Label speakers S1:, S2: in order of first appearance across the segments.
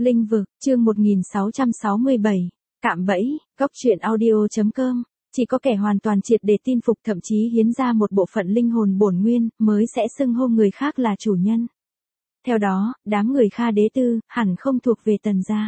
S1: Linh vực, chương 1667, cạm bẫy, góc truyện audio.com. Chỉ có kẻ hoàn toàn triệt để tin phục thậm chí hiến ra một bộ phận linh hồn bổn nguyên, mới sẽ xưng hô người khác là chủ nhân. Theo đó, đám người Kha Đế Tư, hẳn không thuộc về Tần gia.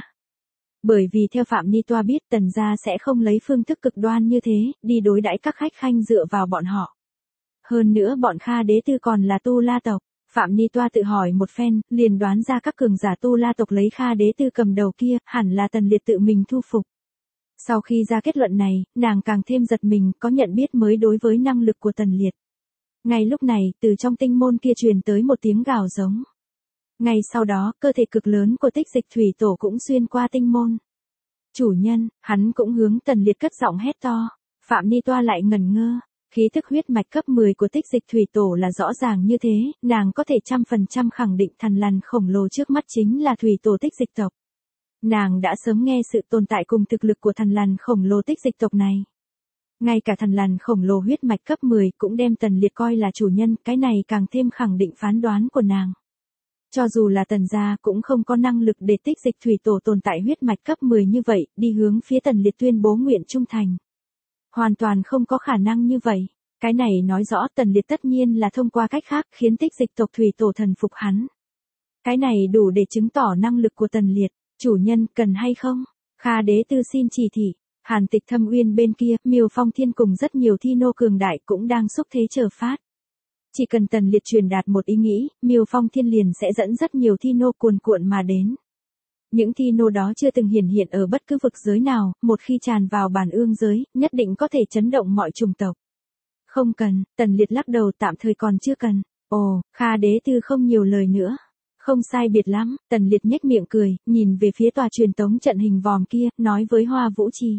S1: Bởi vì theo Phạm Ni Toa biết Tần gia sẽ không lấy phương thức cực đoan như thế, đi đối đãi các khách khanh dựa vào bọn họ. Hơn nữa bọn Kha Đế Tư còn là Tu La tộc. Phạm Ni Toa tự hỏi một phen, liền đoán ra các cường giả Tu La tộc lấy Kha Đế Tư cầm đầu kia, hẳn là Tần Liệt tự mình thu phục. Sau khi ra kết luận này, nàng càng thêm giật mình, có nhận biết mới đối với năng lực của Tần Liệt. Ngay lúc này, từ trong tinh môn kia truyền tới một tiếng gào giống. Ngay sau đó, cơ thể cực lớn của Tích Dịch Thủy Tổ cũng xuyên qua tinh môn. Chủ nhân, hắn cũng hướng Tần Liệt cất giọng hét to. Phạm Ni Toa lại ngẩn ngơ. Khí thức huyết mạch cấp 10 của Tích Dịch Thủy Tổ là rõ ràng như thế, nàng có thể 100% khẳng định thằn lằn khổng lồ trước mắt chính là Thủy Tổ Tích Dịch tộc. Nàng đã sớm nghe sự tồn tại cùng thực lực của thằn lằn khổng lồ Tích Dịch tộc này. Ngay cả thằn lằn khổng lồ huyết mạch cấp 10 cũng đem Tần Liệt coi là chủ nhân, cái này càng thêm khẳng định phán đoán của nàng. Cho dù là Tần gia cũng không có năng lực để Tích Dịch Thủy Tổ tồn tại huyết mạch cấp 10 như vậy, đi hướng phía Tần Liệt tuyên bố nguyện trung thành. Hoàn toàn không có khả năng như vậy. Cái này nói rõ Tần Liệt tất nhiên là thông qua cách khác khiến Tích Dịch tộc Thủy Tổ thần phục hắn. Cái này đủ để chứng tỏ năng lực của Tần Liệt. Chủ nhân, cần hay không? Kha Đế Tư xin chỉ thị. Hàn Tịch Thâm Uyên bên kia, Miêu Phong Thiên cùng rất nhiều thi nô cường đại cũng đang xúc thế chờ phát. Chỉ cần Tần Liệt truyền đạt một ý nghĩ, Miêu Phong Thiên liền sẽ dẫn rất nhiều thi nô cuồn cuộn mà đến. Những thi nô đó chưa từng hiển hiện ở bất cứ vực giới nào, một khi tràn vào bản ương giới, nhất định có thể chấn động mọi chủng tộc. Không cần, Tần Liệt lắc đầu tạm thời còn chưa cần. Ồ, Kha Đế Tư không nhiều lời nữa. Không sai biệt lắm, Tần Liệt nhếch miệng cười, nhìn về phía tòa truyền tống trận hình vòm kia, nói với Hoa Vũ Trì.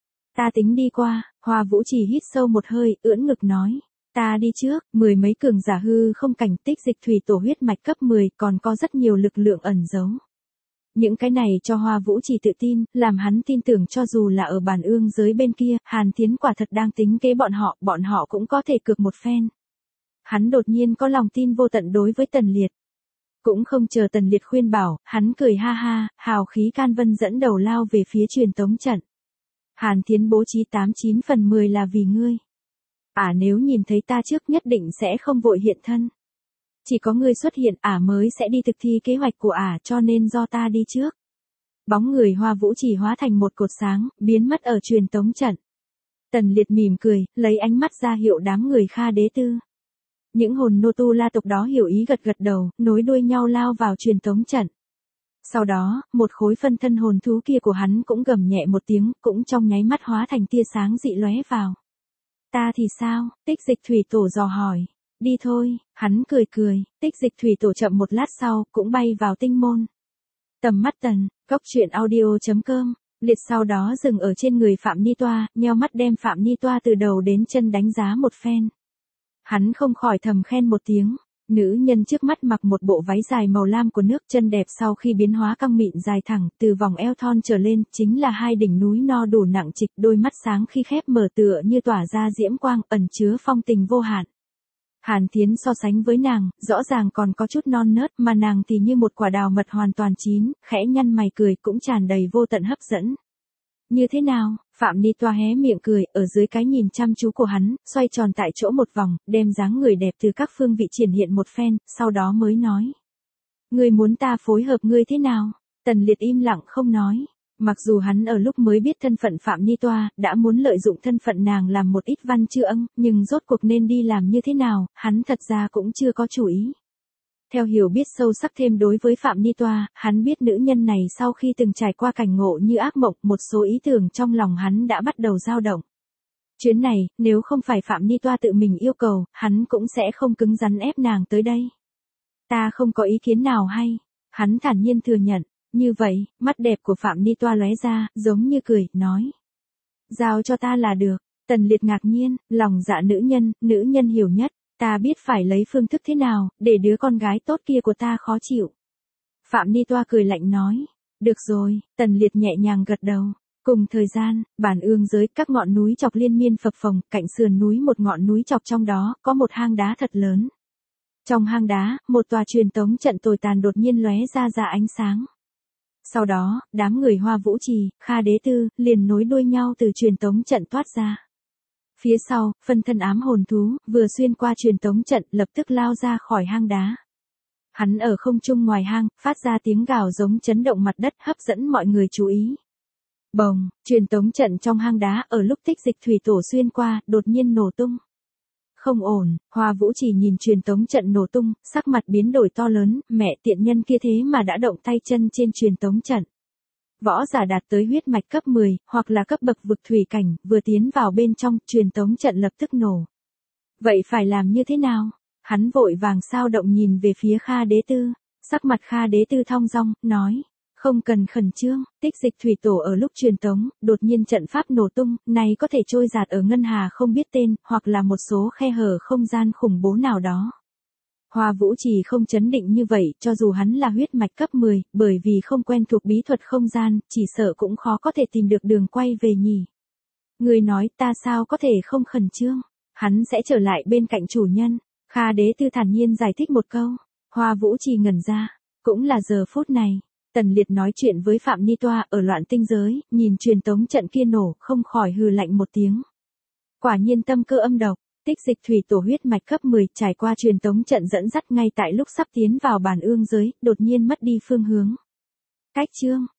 S1: Ta tính đi qua. Hoa Vũ Trì hít sâu một hơi, ưỡn ngực nói. Ta đi trước. Mười mấy cường giả hư không cảnh Tích Dịch Thủy Tổ huyết mạch cấp 10 còn có rất nhiều lực lượng ẩn giấu. Những cái này cho Hoa Vũ Trì tự tin, làm hắn tin tưởng cho dù là ở bản ương giới bên kia, Hàn Thiến quả thật đang tính kế bọn họ cũng có thể cược một phen. Hắn đột nhiên có lòng tin vô tận đối với Tần Liệt. Cũng không chờ Tần Liệt khuyên bảo, hắn cười ha ha, hào khí can vân dẫn đầu lao về phía truyền tống trận. Hàn Thiến bố trí 89/10 là vì ngươi. Nếu nhìn thấy ta trước nhất định sẽ không vội hiện thân. Chỉ có ngươi xuất hiện mới sẽ đi thực thi kế hoạch của cho nên do ta đi trước. Bóng người Hoa Vũ Trì hóa thành một cột sáng, biến mất ở truyền tống trận. Tần Liệt mỉm cười, lấy ánh mắt ra hiệu đám người Kha Đế Tư. Những hồn nô Tu La tộc đó hiểu ý gật gật đầu, nối đuôi nhau lao vào truyền tống trận. Sau đó, một khối phân thân hồn thú kia của hắn cũng gầm nhẹ một tiếng, cũng trong nháy mắt hóa thành tia sáng dị lóe vào. Ta thì sao? Tích Dịch Thủy Tổ dò hỏi. Đi thôi, hắn cười cười, Tích Dịch Thủy Tổ chậm một lát sau, cũng bay vào tinh môn. Tầm mắt Tần, góc truyện audio.com, Liệt sau đó dừng ở trên người Phạm Ni Toa, nheo mắt đem Phạm Ni Toa từ đầu đến chân đánh giá một phen. Hắn không khỏi thầm khen một tiếng, nữ nhân trước mắt mặc một bộ váy dài màu lam của nước, chân đẹp sau khi biến hóa căng mịn dài thẳng, từ vòng eo thon trở lên, chính là hai đỉnh núi no đủ nặng trịch, đôi mắt sáng khi khép mở tựa như tỏa ra diễm quang, ẩn chứa phong tình vô hạn. Hàn Thiến so sánh với nàng, rõ ràng còn có chút non nớt, mà nàng thì như một quả đào mật hoàn toàn chín, khẽ nhăn mày cười cũng tràn đầy vô tận hấp dẫn. Như thế nào? Phạm Ni Toa hé miệng cười, ở dưới cái nhìn chăm chú của hắn, xoay tròn tại chỗ một vòng, đem dáng người đẹp từ các phương vị triển hiện một phen, sau đó mới nói. Ngươi muốn ta phối hợp ngươi thế nào? Tần Liệt im lặng không nói. Mặc dù hắn ở lúc mới biết thân phận Phạm Ni Toa, đã muốn lợi dụng thân phận nàng làm một ít văn chữ ân, nhưng rốt cuộc nên đi làm như thế nào, hắn thật ra cũng chưa có chủ ý. Theo hiểu biết sâu sắc thêm đối với Phạm Ni Toa, hắn biết nữ nhân này sau khi từng trải qua cảnh ngộ như ác mộng, một số ý tưởng trong lòng hắn đã bắt đầu dao động. Chuyến này, nếu không phải Phạm Ni Toa tự mình yêu cầu, hắn cũng sẽ không cứng rắn ép nàng tới đây. Ta không có ý kiến nào hay. Hắn thản nhiên thừa nhận. Như vậy, mắt đẹp của Phạm Ni Toa lóe ra, giống như cười, nói. Giao cho ta là được. Tần Liệt ngạc nhiên, lòng dạ nữ nhân hiểu nhất. Ta biết phải lấy phương thức thế nào, để đứa con gái tốt kia của ta khó chịu. Phạm Ni Toa cười lạnh nói. Được rồi, Tần Liệt nhẹ nhàng gật đầu. Cùng thời gian, bản ương giới các ngọn núi chọc liên miên phập phồng, cạnh sườn núi một ngọn núi chọc trong đó, có một hang đá thật lớn. Trong hang đá, một tòa truyền tống trận tồi tàn đột nhiên lóe ra ánh sáng. Sau đó, đám người Hoa Vũ Trì, Kha Đế Tư, liền nối đuôi nhau từ truyền tống trận thoát ra. Phía sau, phân thân ám hồn thú, vừa xuyên qua truyền tống trận, lập tức lao ra khỏi hang đá. Hắn ở không trung ngoài hang, phát ra tiếng gào giống chấn động mặt đất, hấp dẫn mọi người chú ý. Bồng, truyền tống trận trong hang đá ở lúc Tích Dịch thủy tổ xuyên qua, đột nhiên nổ tung. Không ổn, Hoa Vũ Trì nhìn truyền tống trận nổ tung, sắc mặt biến đổi to lớn, mẹ tiện nhân kia thế mà đã động tay chân trên truyền tống trận. Võ giả đạt tới huyết mạch cấp 10, hoặc là cấp bậc vực thủy cảnh, vừa tiến vào bên trong, truyền tống trận lập tức nổ. Vậy phải làm như thế nào? Hắn vội vàng sao động nhìn về phía Kha Đế Tư, sắc mặt Kha Đế Tư thong dong, nói, không cần khẩn trương, Tích Dịch thủy tổ ở lúc truyền tống, đột nhiên trận pháp nổ tung, này có thể trôi dạt ở ngân hà không biết tên, hoặc là một số khe hở không gian khủng bố nào đó. Hoa Vũ Trì không chấn định như vậy, cho dù hắn là huyết mạch cấp 10, bởi vì không quen thuộc bí thuật không gian, chỉ sợ cũng khó có thể tìm được đường quay về nhỉ. Người nói ta sao có thể không khẩn trương, hắn sẽ trở lại bên cạnh chủ nhân. Kha Đế Tư thản nhiên giải thích một câu, Hoa Vũ Trì ngẩn ra, cũng là giờ phút này. Tần Liệt nói chuyện với Phạm Ni Toa ở Loạn Tinh Giới, nhìn truyền tống trận kia nổ, không khỏi hừ lạnh một tiếng. Quả nhiên tâm cơ âm độc, Tích Dịch thủy tổ huyết mạch cấp 10 trải qua truyền tống trận dẫn dắt ngay tại lúc sắp tiến vào bản ương giới, đột nhiên mất đi phương hướng. Cách chương